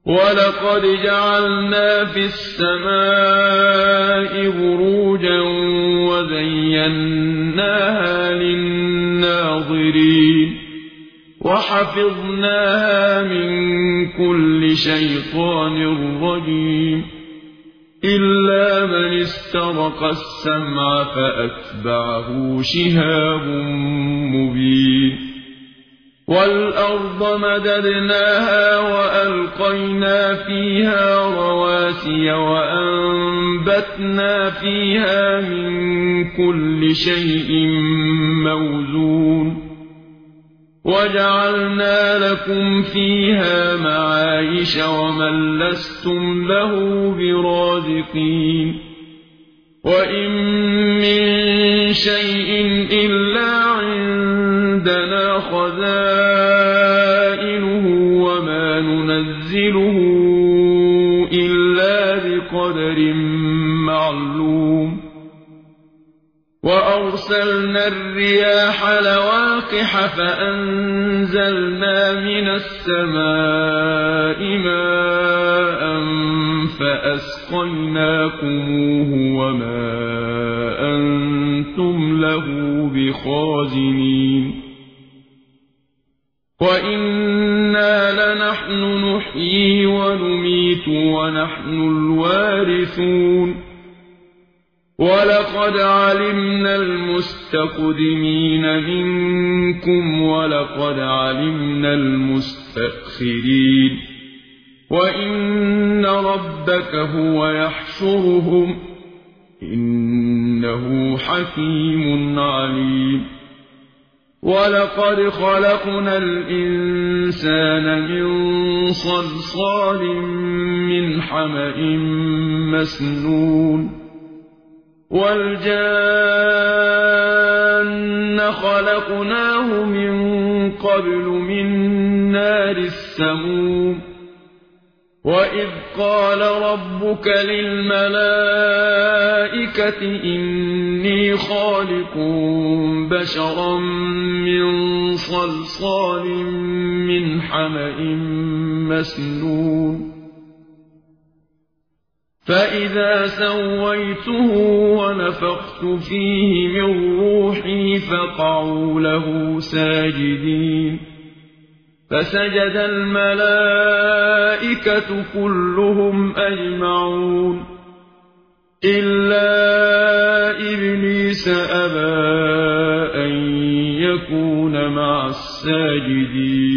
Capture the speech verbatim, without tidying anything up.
ولقد جعلنا في السماء بروجا وزيناها للناظرين وحفظناها من كل شيطان رجيم إلا من استرق السمع فأتبعه شهاب مبين والأرض مددناها وألقينا فيها رواسي وأنبتنا فيها من كل شيء موزون وجعلنا لكم فيها معايش ومن لستم له برازقين وإن من شيء إلا عندنا خزائنه وما ننزله إلا بقدر معلوم وأرسلنا الرياح لواقح فأنزلنا من السماء ماء فأسقيناكموه وما أنتم له بخازنين وإنا لنحن نحيي ونميت ونحن الوارثون ولقد علمنا المستقدمين منكم ولقد علمنا المستأخرين وإن ربك هو يحشرهم إنه حكيم عليم ولقد خلقنا الإنسان من صلصال من حمأ مسنون والجان خلقناه من قبل من نار السموم وإذ قال ربك للملائكة إني خالق بشرا من صلصال من حمأ مسنون فإذا سويته ونفخت فيه من روحي فقعوا له ساجدين فسجد الملائكة كلهم أجمعون إلا إبليس أبى أن يكون مع الساجدين